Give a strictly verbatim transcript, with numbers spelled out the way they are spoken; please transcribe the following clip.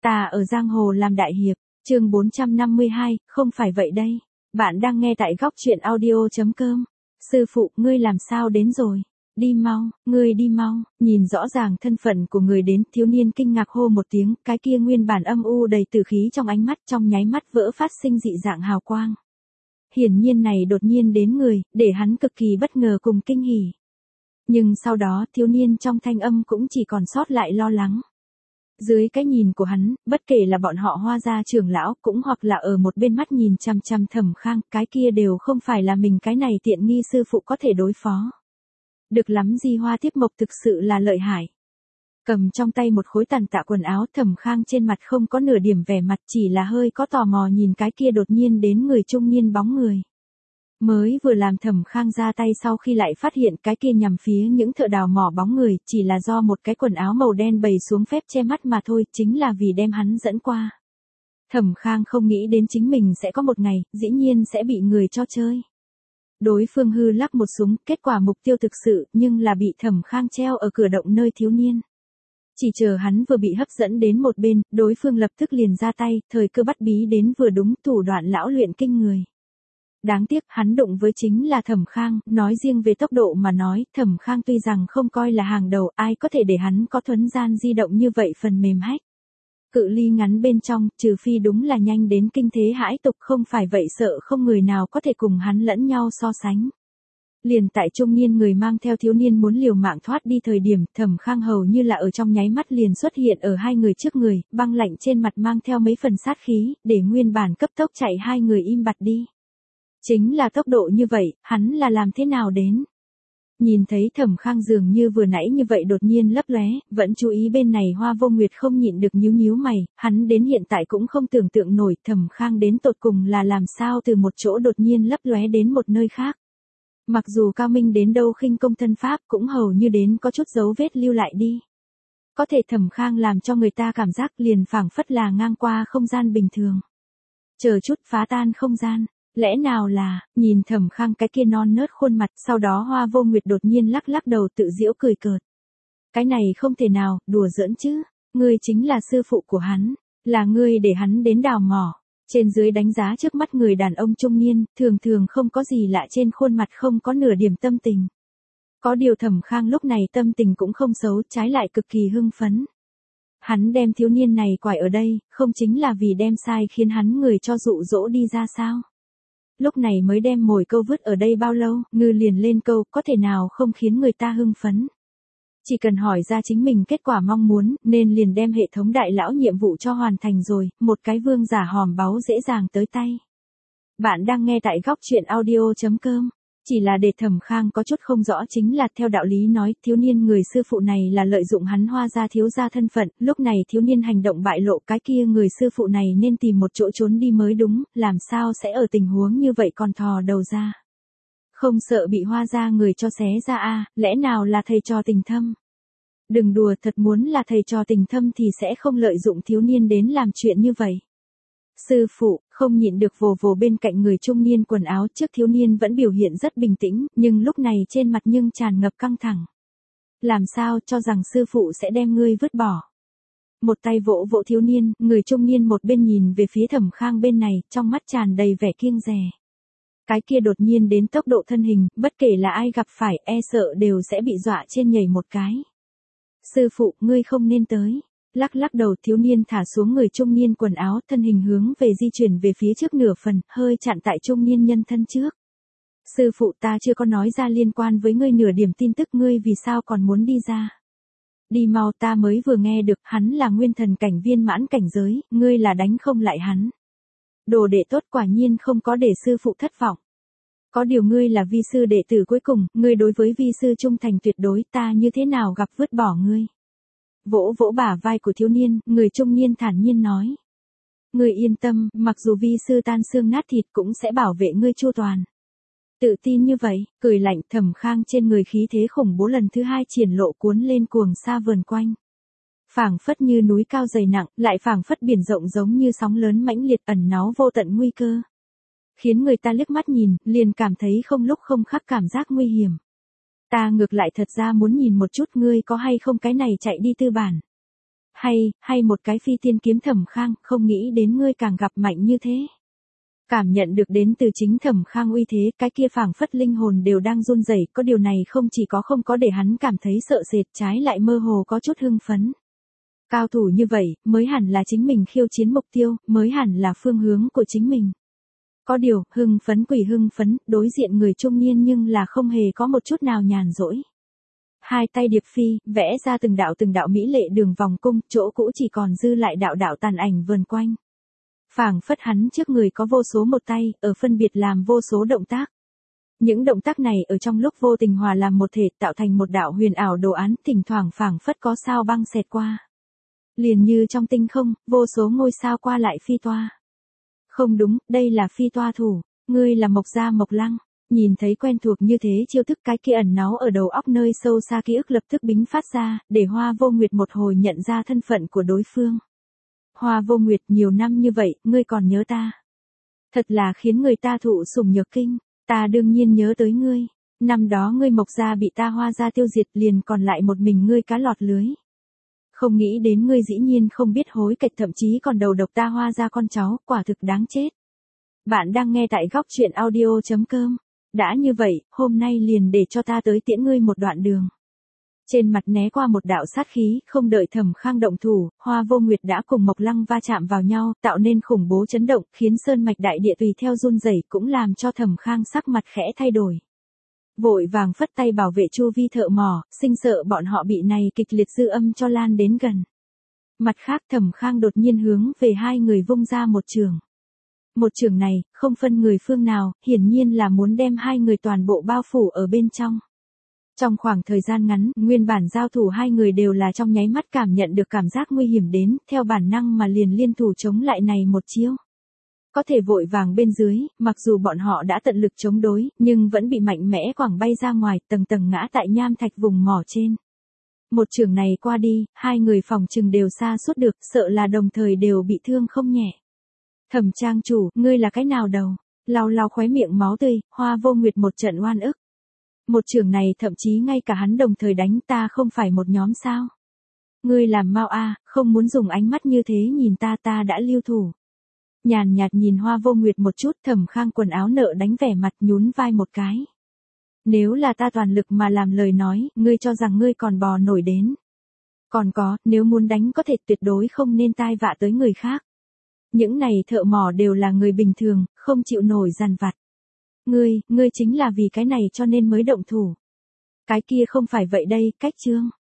Ta ở giang hồ làm đại hiệp, chương bốn trăm năm mươi hai, không phải vậy đây. Bạn đang nghe tại góc truyện audio.com. Sư phụ, ngươi làm sao đến rồi? Đi mau, ngươi đi mau. Nhìn rõ ràng thân phận của người đến, thiếu niên kinh ngạc hô một tiếng, cái kia nguyên bản âm u đầy tử khí trong ánh mắt trong nháy mắt vỡ phát sinh dị dạng hào quang. Hiển nhiên này đột nhiên đến người, để hắn cực kỳ bất ngờ cùng kinh hỉ. Nhưng sau đó thiếu niên trong thanh âm cũng chỉ còn sót lại lo lắng. Dưới cái nhìn của hắn, bất kể là bọn họ Hoa gia trưởng lão cũng hoặc là ở một bên mắt nhìn chăm chăm Thẩm Khang, cái kia đều không phải là mình cái này tiện nghi sư phụ có thể đối phó. Được lắm Di Hoa Tiếp Mộc thực sự là lợi hại. Cầm trong tay một khối tàn tạ quần áo, Thẩm Khang trên mặt không có nửa điểm vẻ mặt, chỉ là hơi có tò mò nhìn cái kia đột nhiên đến người trung niên bóng người. Mới vừa làm Thẩm Khang ra tay sau khi lại phát hiện cái kia nhằm phía những thợ đào mỏ bóng người, chỉ là do một cái quần áo màu đen bày xuống phép che mắt mà thôi, chính là vì đem hắn dẫn qua. Thẩm Khang không nghĩ đến chính mình sẽ có một ngày, dĩ nhiên sẽ bị người cho chơi. Đối phương hư lắc một súng, kết quả mục tiêu thực sự, nhưng là bị Thẩm Khang treo ở cửa động nơi thiếu niên. Chỉ chờ hắn vừa bị hấp dẫn đến một bên, đối phương lập tức liền ra tay, thời cơ bắt bí đến vừa đúng, thủ đoạn lão luyện kinh người. Đáng tiếc hắn đụng với chính là Thẩm Khang, nói riêng về tốc độ mà nói, Thẩm Khang tuy rằng không coi là hàng đầu, ai có thể để hắn có thuấn gian di động như vậy phần mềm hách. Cự ly ngắn bên trong, trừ phi đúng là nhanh đến kinh thế hãi tục, không phải vậy sợ không người nào có thể cùng hắn lẫn nhau so sánh. Liền tại trung niên người mang theo thiếu niên muốn liều mạng thoát đi thời điểm, Thẩm Khang hầu như là ở trong nháy mắt liền xuất hiện ở hai người trước người, băng lạnh trên mặt mang theo mấy phần sát khí, để nguyên bản cấp tốc chạy hai người im bặt đi. Chính là tốc độ như vậy, hắn là làm thế nào đến? Nhìn thấy Thẩm Khang dường như vừa nãy như vậy đột nhiên lấp lóe, vẫn chú ý bên này Hoa Vô Nguyệt không nhịn được nhíu nhíu mày, hắn đến hiện tại cũng không tưởng tượng nổi Thẩm Khang đến tột cùng là làm sao từ một chỗ đột nhiên lấp lóe đến một nơi khác. Mặc dù cao minh đến đâu khinh công thân pháp cũng hầu như đến có chút dấu vết lưu lại đi. Có thể Thẩm Khang làm cho người ta cảm giác liền phảng phất là ngang qua không gian bình thường. Chờ chút phá tan không gian. Lẽ nào là, nhìn Thẩm Khang cái kia non nớt khuôn mặt, sau đó Hoa Vô Nguyệt đột nhiên lắc lắc đầu tự giễu cười cợt. Cái này không thể nào, đùa giỡn chứ, ngươi chính là sư phụ của hắn, là ngươi để hắn đến đào mỏ. Trên dưới đánh giá trước mắt người đàn ông trung niên, thường thường không có gì lạ trên khuôn mặt không có nửa điểm tâm tình. Có điều Thẩm Khang lúc này tâm tình cũng không xấu, trái lại cực kỳ hưng phấn. Hắn đem thiếu niên này quải ở đây, không chính là vì đem sai khiến hắn người cho dụ dỗ đi ra sao? Lúc này mới đem mồi câu vứt ở đây bao lâu, ngư liền lên câu, có thể nào không khiến người ta hưng phấn. Chỉ cần hỏi ra chính mình kết quả mong muốn, nên liền đem hệ thống đại lão nhiệm vụ cho hoàn thành rồi, một cái vương giả hòm báu dễ dàng tới tay. Bạn đang nghe tại góc truyện audio.com. Chỉ là để Thẩm Khang có chút không rõ chính là theo đạo lý nói, thiếu niên người sư phụ này là lợi dụng hắn Hoa gia thiếu gia thân phận, lúc này thiếu niên hành động bại lộ, cái kia người sư phụ này nên tìm một chỗ trốn đi mới đúng, làm sao sẽ ở tình huống như vậy còn thò đầu ra. Không sợ bị Hoa gia người cho xé ra à, lẽ nào là thầy trò tình thâm. Đừng đùa, thật muốn là thầy trò tình thâm thì sẽ không lợi dụng thiếu niên đến làm chuyện như vậy. Sư phụ, không nhịn được vồ vồ bên cạnh người trung niên quần áo, trước thiếu niên vẫn biểu hiện rất bình tĩnh, nhưng lúc này trên mặt nhưng tràn ngập căng thẳng. Làm sao cho rằng sư phụ sẽ đem ngươi vứt bỏ. Một tay vỗ vỗ thiếu niên, người trung niên một bên nhìn về phía Thẩm Khang bên này, trong mắt tràn đầy vẻ kiêng dè. Cái kia đột nhiên đến tốc độ thân hình, bất kể là ai gặp phải, e sợ đều sẽ bị dọa trên nhảy một cái. Sư phụ, ngươi không nên tới. Lắc lắc đầu, thiếu niên thả xuống người trung niên quần áo, thân hình hướng về di chuyển về phía trước nửa phần, hơi chặn tại trung niên nhân thân trước. Sư phụ, ta chưa có nói ra liên quan với ngươi nửa điểm tin tức, ngươi vì sao còn muốn đi ra. Đi mau, ta mới vừa nghe được, hắn là nguyên thần cảnh viên mãn cảnh giới, ngươi là đánh không lại hắn. Đồ đệ tốt, quả nhiên không có để sư phụ thất vọng. Có điều ngươi là vi sư đệ tử cuối cùng, ngươi đối với vi sư trung thành tuyệt đối, ta như thế nào gặp vứt bỏ ngươi. Vỗ vỗ bả vai của thiếu niên, người trung niên thản nhiên nói. Ngươi yên tâm, mặc dù vi sư tan xương nát thịt cũng sẽ bảo vệ ngươi chu toàn. Tự tin như vậy, cười lạnh, Thẩm Khang trên người khí thế khủng bố lần thứ hai triển lộ cuốn lên cuồng sa vờn quanh. Phảng phất như núi cao dày nặng, lại phảng phất biển rộng giống như sóng lớn mãnh liệt ẩn náu vô tận nguy cơ. Khiến người ta liếc mắt nhìn, liền cảm thấy không lúc không khắc cảm giác nguy hiểm. Ta ngược lại thật ra muốn nhìn một chút ngươi có hay không cái này chạy đi tư bản. Hay, hay một cái phi tiên kiếm Thẩm Khang, không nghĩ đến ngươi càng gặp mạnh như thế. Cảm nhận được đến từ chính Thẩm Khang uy thế, cái kia phảng phất linh hồn đều đang run rẩy, có điều này không chỉ có không có để hắn cảm thấy sợ sệt, trái lại mơ hồ có chút hưng phấn. Cao thủ như vậy, mới hẳn là chính mình khiêu chiến mục tiêu, mới hẳn là phương hướng của chính mình. Có điều, hưng phấn quỷ hưng phấn, đối diện người trung niên nhưng là không hề có một chút nào nhàn rỗi. Hai tay điệp phi, vẽ ra từng đạo từng đạo mỹ lệ đường vòng cung, chỗ cũ chỉ còn dư lại đạo đạo tàn ảnh vần quanh. Phảng phất hắn trước người có vô số một tay, ở phân biệt làm vô số động tác. Những động tác này ở trong lúc vô tình hòa làm một thể tạo thành một đạo huyền ảo đồ án, thỉnh thoảng phảng phất có sao băng xẹt qua. Liền như trong tinh không, vô số ngôi sao qua lại phi toa. Không đúng, đây là phi toa thủ, ngươi là Mộc Gia Mộc Lăng. Nhìn thấy quen thuộc như thế chiêu thức, cái kia ẩn náu ở đầu óc nơi sâu xa ký ức lập tức bính phát ra, để Hoa Vô Nguyệt một hồi nhận ra thân phận của đối phương. Hoa Vô Nguyệt, nhiều năm như vậy, ngươi còn nhớ ta. Thật là khiến người ta thụ sủng nhược kinh, ta đương nhiên nhớ tới ngươi. Năm đó ngươi Mộc Gia bị ta Hoa Gia tiêu diệt, liền còn lại một mình ngươi cá lọt lưới. Không nghĩ đến ngươi dĩ nhiên không biết hối cải, thậm chí còn đầu độc ta Hoa Gia con cháu, quả thực đáng chết. Bạn đang nghe tại góc truyện audio chấm com. Đã như vậy, hôm nay liền để cho ta tới tiễn ngươi một đoạn đường. Trên mặt né qua một đạo sát khí, không đợi Thẩm Khang động thủ, Hoa Vô Nguyệt đã cùng Mộc Lăng va chạm vào nhau, tạo nên khủng bố chấn động, khiến sơn mạch đại địa tùy theo run rẩy, cũng làm cho Thẩm Khang sắc mặt khẽ thay đổi. Vội vàng phất tay bảo vệ chu vi thợ mỏ, sinh sợ bọn họ bị này kịch liệt dư âm cho lan đến gần. Mặt khác, Thẩm Khang đột nhiên hướng về hai người vung ra một trường. Một trường này, không phân người phương nào, hiển nhiên là muốn đem hai người toàn bộ bao phủ ở bên trong. Trong khoảng thời gian ngắn, nguyên bản giao thủ hai người đều là trong nháy mắt cảm nhận được cảm giác nguy hiểm đến, theo bản năng mà liền liên thủ chống lại này một chiêu. Có thể vội vàng bên dưới, mặc dù bọn họ đã tận lực chống đối, nhưng vẫn bị mạnh mẽ quẳng bay ra ngoài, tầng tầng ngã tại nham thạch vùng mỏ trên. Một trường này qua đi, hai người phòng trừng đều xa suốt được, sợ là đồng thời đều bị thương không nhẹ. Thẩm trang chủ, ngươi là cái nào đầu? Lau lau khóe miệng máu tươi, Hoa Vô Nguyệt một trận oan ức. Một trường này thậm chí ngay cả hắn đồng thời đánh, ta không phải một nhóm sao? Ngươi làm mau a, không muốn dùng ánh mắt như thế nhìn ta, ta đã lưu thủ. Nhàn nhạt nhìn Hoa Vô Nguyệt một chút, Thẩm Khang quần áo nợ đánh vẻ mặt, nhún vai một cái. Nếu là ta toàn lực mà làm lời nói, ngươi cho rằng ngươi còn bò nổi đến. Còn có, nếu muốn đánh có thể tuyệt đối không nên tai vạ tới người khác. Những này thợ mỏ đều là người bình thường, không chịu nổi dằn vặt. Ngươi, ngươi chính là vì cái này cho nên mới động thủ. Cái kia không phải vậy đây, cách chương.